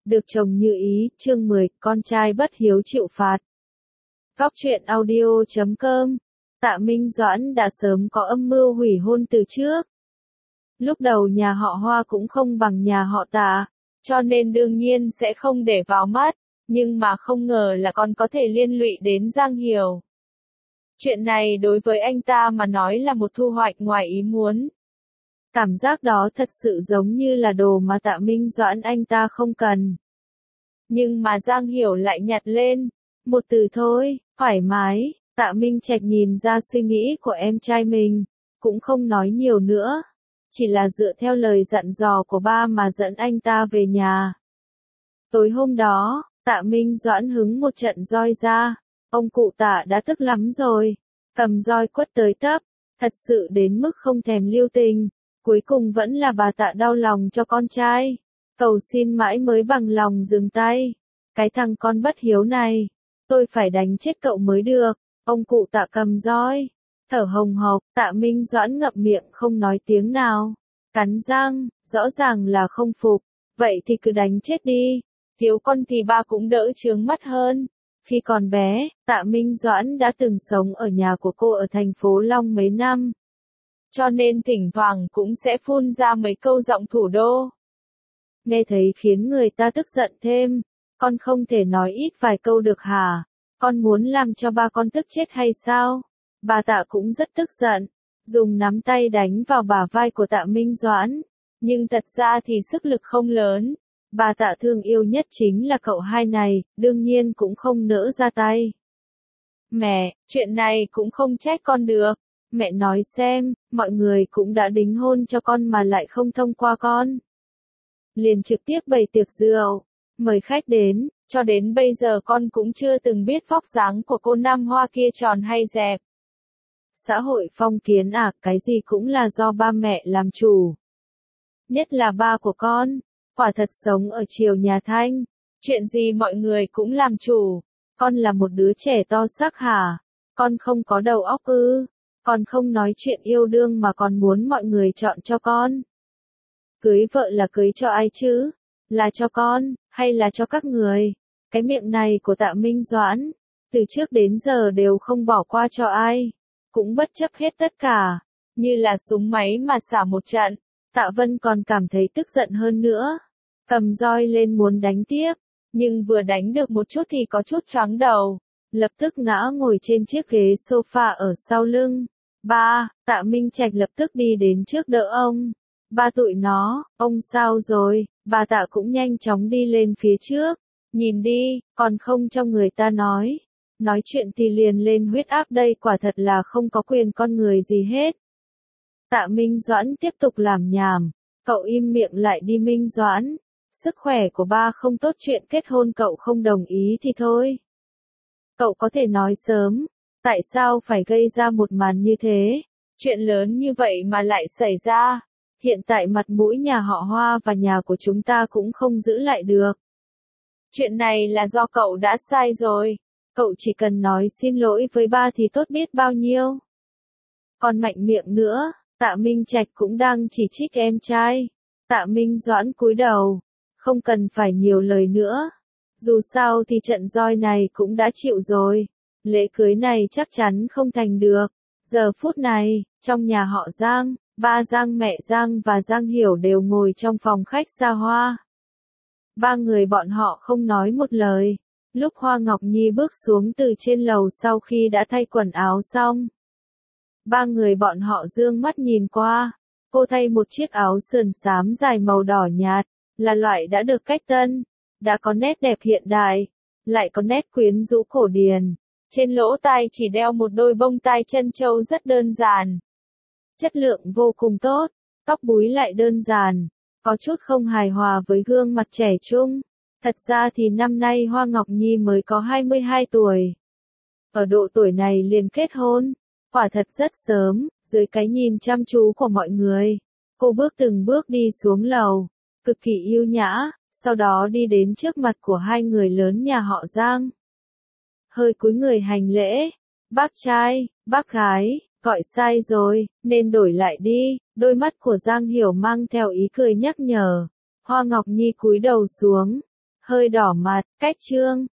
Được chồng như ý, chương 10, con trai bất hiếu chịu phạt. Góc truyện audio.com. Tạ Minh Doãn đã sớm có âm mưu hủy hôn từ trước. Lúc đầu nhà họ Hoa cũng không bằng nhà họ Tạ, cho nên đương nhiên sẽ không để vào mắt, nhưng mà không ngờ là còn có thể liên lụy đến Giang Hiểu. Chuyện này đối với anh ta mà nói là một thu hoạch ngoài ý muốn. Cảm giác đó thật sự giống như là đồ mà Tạ Minh Doãn anh ta không cần. Nhưng mà Giang Hiểu lại nhặt lên. Một từ thôi, thoải mái. Tạ Minh Trạch nhìn ra suy nghĩ của em trai mình, cũng không nói nhiều nữa. Chỉ là dựa theo lời dặn dò của ba mà dẫn anh ta về nhà. Tối hôm đó, Tạ Minh Doãn hứng một trận roi ra. Ông cụ Tạ đã tức lắm rồi. Cầm roi quất tới tấp, thật sự đến mức không thèm lưu tình. Cuối cùng vẫn là bà Tạ đau lòng cho con trai. Cầu xin mãi mới bằng lòng dừng tay. Cái thằng con bất hiếu này, tôi phải đánh chết cậu mới được. Ông cụ Tạ cầm roi, thở hồng hộc. Tạ Minh Doãn ngậm miệng không nói tiếng nào. Cắn răng, rõ ràng là không phục. Vậy thì cứ đánh chết đi. Thiếu con thì ba cũng đỡ chướng mắt hơn. Khi còn bé, Tạ Minh Doãn đã từng sống ở nhà của cô ở thành phố Long mấy năm. Cho nên thỉnh thoảng cũng sẽ phun ra mấy câu giọng thủ đô. Nghe thấy khiến người ta tức giận thêm. Con không thể nói ít vài câu được hả? Con muốn làm cho ba con tức chết hay sao? Bà Tạ cũng rất tức giận. Dùng nắm tay đánh vào bả vai của Tạ Minh Doãn. Nhưng thật ra thì sức lực không lớn. Bà Tạ thương yêu nhất chính là cậu hai này, đương nhiên cũng không nỡ ra tay. Mẹ, chuyện này cũng không trách con được. Mẹ nói xem, mọi người cũng đã đính hôn cho con mà lại không thông qua con. Liền trực tiếp bày tiệc rượu, mời khách đến, cho đến bây giờ con cũng chưa từng biết vóc dáng của cô Nam Hoa kia tròn hay dẹp. Xã hội phong kiến à, cái gì cũng là do ba mẹ làm chủ. Nhất là ba của con, quả thật sống ở triều nhà Thanh, chuyện gì mọi người cũng làm chủ. Con là một đứa trẻ to xác hả? Con không có đầu óc ư? Con không nói chuyện yêu đương mà còn muốn mọi người chọn cho con. Cưới vợ là cưới cho ai chứ? Là cho con, hay là cho các người? Cái miệng này của Tạ Minh Doãn, từ trước đến giờ đều không bỏ qua cho ai. Cũng bất chấp hết tất cả, như là súng máy mà xả một trận. Tạ Vân còn cảm thấy tức giận hơn nữa. Cầm roi lên muốn đánh tiếp, nhưng vừa đánh được một chút thì có chút choáng đầu. Lập tức ngã ngồi trên chiếc ghế sofa ở sau lưng. Ba, Tạ Minh Trạch lập tức đi đến trước đỡ ông. Ba tụi nó, ông sao rồi? Bà Tạ cũng nhanh chóng đi lên phía trước. Nhìn đi, còn không cho người ta nói. Nói chuyện thì liền lên huyết áp đây, quả thật là không có quyền con người gì hết. Tạ Minh Doãn tiếp tục làm nhảm. Cậu im miệng lại đi Minh Doãn. Sức khỏe của ba không tốt, chuyện kết hôn cậu không đồng ý thì thôi. Cậu có thể nói sớm. Tại sao phải gây ra một màn như thế? Chuyện lớn như vậy mà lại xảy ra. Hiện tại mặt mũi nhà họ Hoa và nhà của chúng ta cũng không giữ lại được. Chuyện này là do cậu đã sai rồi. Cậu chỉ cần nói xin lỗi với ba thì tốt biết bao nhiêu. Còn mạnh miệng nữa, Tạ Minh Trạch cũng đang chỉ trích em trai. Tạ Minh Doãn cúi đầu. Không cần phải nhiều lời nữa. Dù sao thì trận roi này cũng đã chịu rồi. Lễ cưới này chắc chắn không thành được. Giờ phút này, trong nhà họ Giang, ba Giang, mẹ Giang và Giang Hiểu đều ngồi trong phòng khách xa hoa. Ba người bọn họ không nói một lời. Lúc Hoa Ngọc Nhi bước xuống từ trên lầu sau khi đã thay quần áo xong. Ba người bọn họ dương mắt nhìn qua. Cô thay một chiếc áo sườn xám dài màu đỏ nhạt, là loại đã được cách tân, đã có nét đẹp hiện đại, lại có nét quyến rũ cổ điển. Trên lỗ tai chỉ đeo một đôi bông tai trân châu rất đơn giản. Chất lượng vô cùng tốt, tóc búi lại đơn giản, có chút không hài hòa với gương mặt trẻ trung. Thật ra thì năm nay Hoa Ngọc Nhi mới có 22 tuổi. Ở độ tuổi này liền kết hôn, quả thật rất sớm, dưới cái nhìn chăm chú của mọi người. Cô bước từng bước đi xuống lầu, cực kỳ yêu nhã, sau đó đi đến trước mặt của hai người lớn nhà họ Giang. Hơi cúi người hành lễ. Bác trai, bác gái, gọi sai rồi, nên đổi lại đi. Đôi mắt của Giang Hiểu mang theo ý cười nhắc nhở. Hoa Ngọc Nhi cúi đầu xuống. hơi đỏ mặt, cách chương.